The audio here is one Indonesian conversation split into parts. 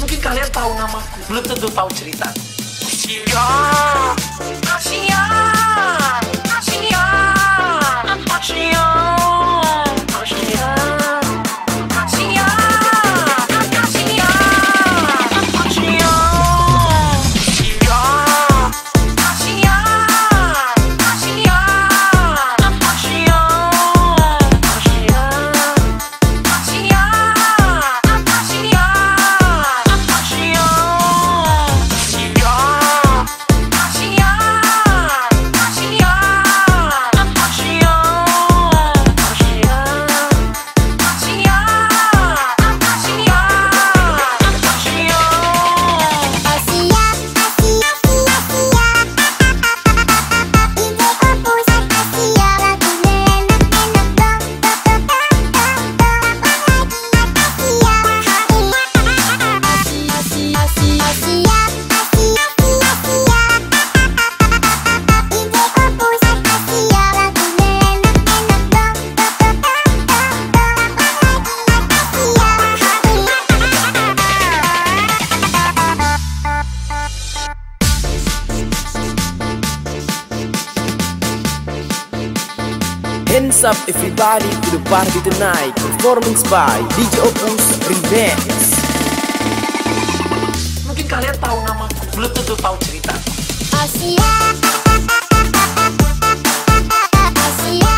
Mungkin kalian tahu namaku, belum tentu tahu cerita. Asia, Asia, Asia, Asia, Asia. Hands up everybody to the party tonight. Performance by DJ Opus Remix. Mungkin kalian tahu namaku, belum tentu tahu cerita. Asia, Asia.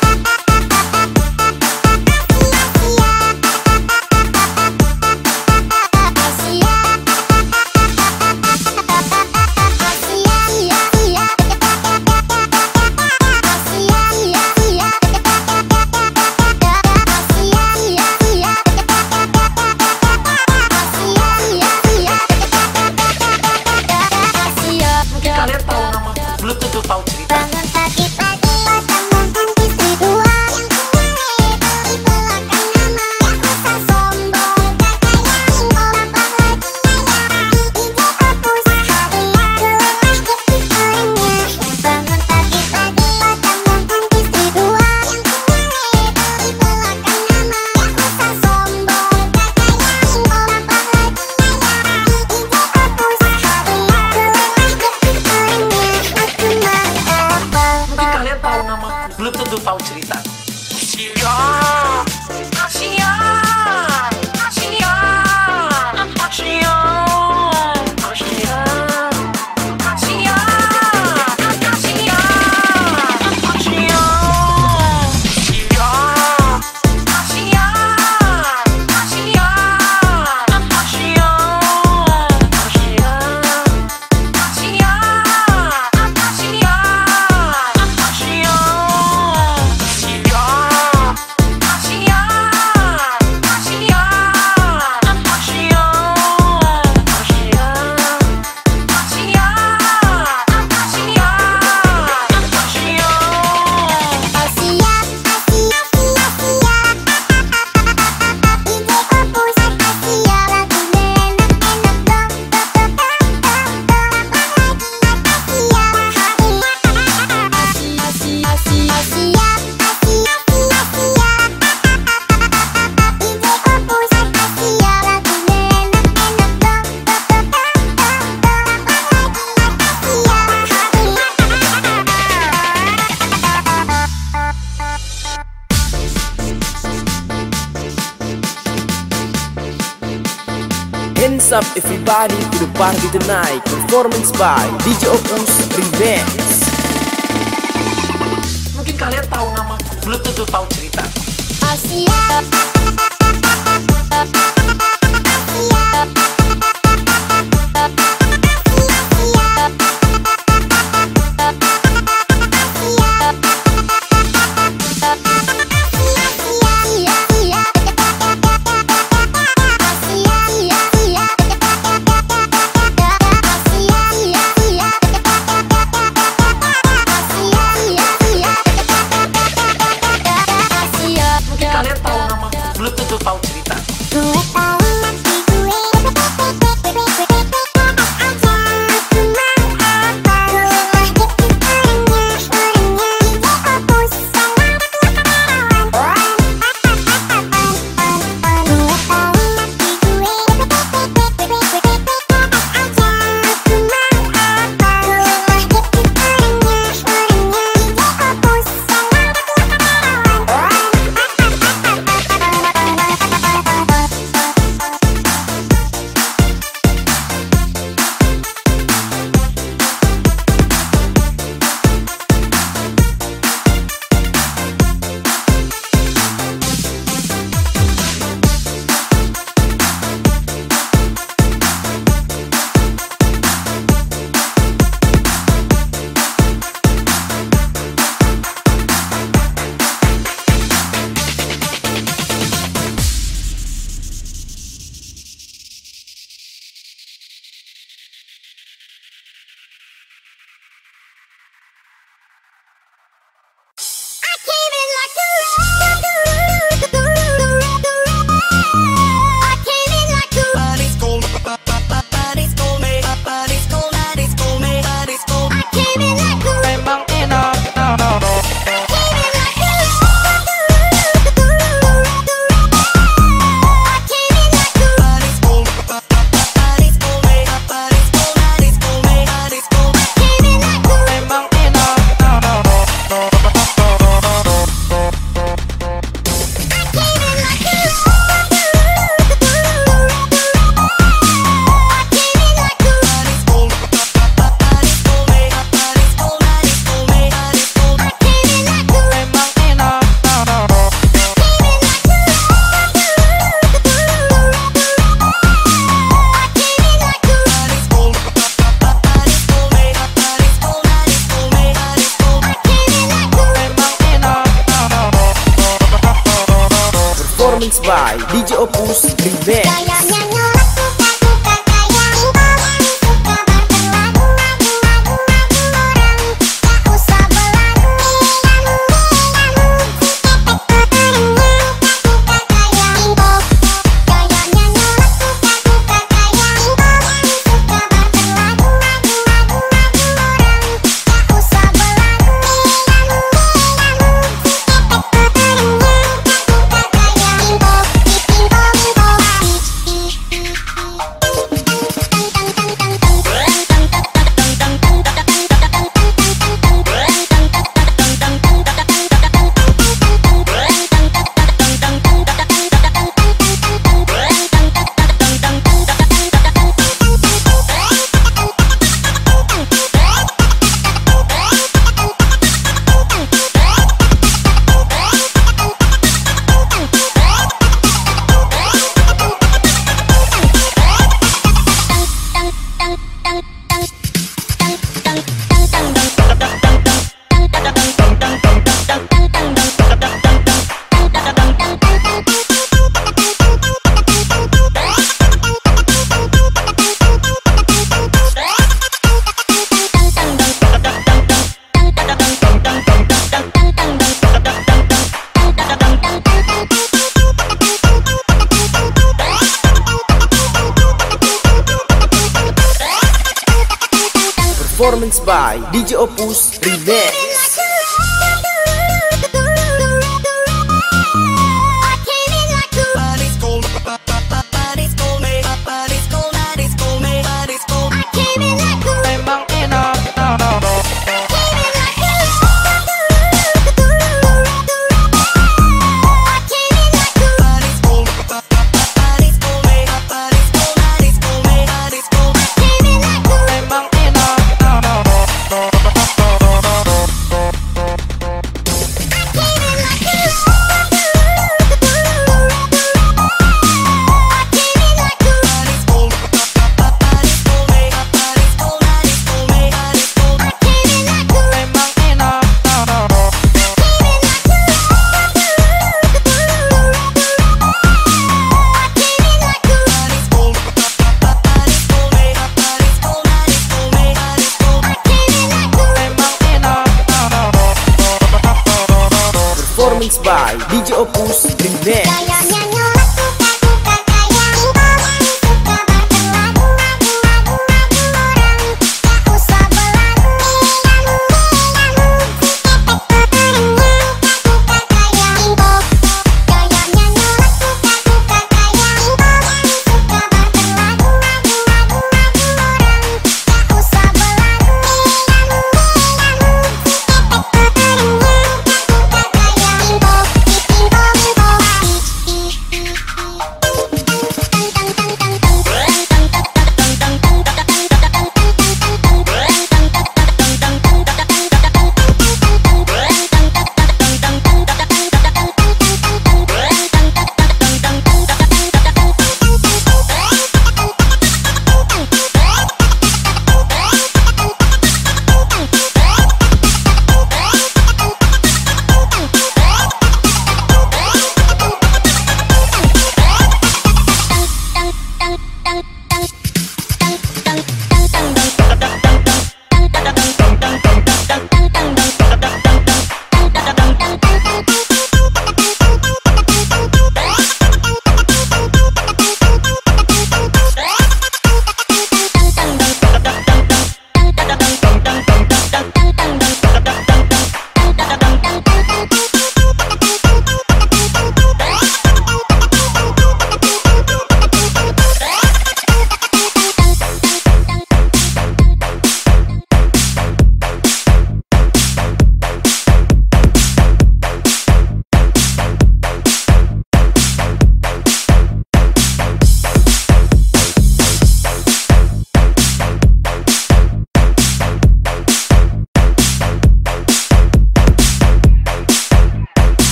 Kalian tahu namaku, belum tentu tahu cerita. Bangun pagi-pagi, temukan istri dua yang kuat, belakang nama yang usah sombong, kekayaan orang bahagia, DJ Opus hadiah keluar kepikirannya. Bangun pagi-pagi, temukan istri dua yang kuat, belakang nama yang usah sombong, kekayaan orang bahagia, DJ Opus hadiah keluar kepikirannya. Mungkin kalian tahu namaku, belum tentu tahu cerita. Asia, Asia, Asia, Asia, Asia, Asia, Asia, Asia, Asia, Asia, Asia, Asia, Asia, Hands up everybody to the party tonight. Performance by DJ Opus Remix. Mungkin kalian tahu namaku, belum tentu tahu cerita. Asia, Kalian tahu namaku, belum tentu tahu cerita. Duet by DJ Opus Remix. Gayanya nyolot suka-suka kayak impor. Suka berlagu lagu orang. Gak usah berlagu diamu. Suka kayak impor. Gayanya nyolot suka-suka kayak impor. Suka berlagu lagu orang. Gak usah berlagu diamu. Performance by DJ Opus Remix. Performance by DJ Opus Remix.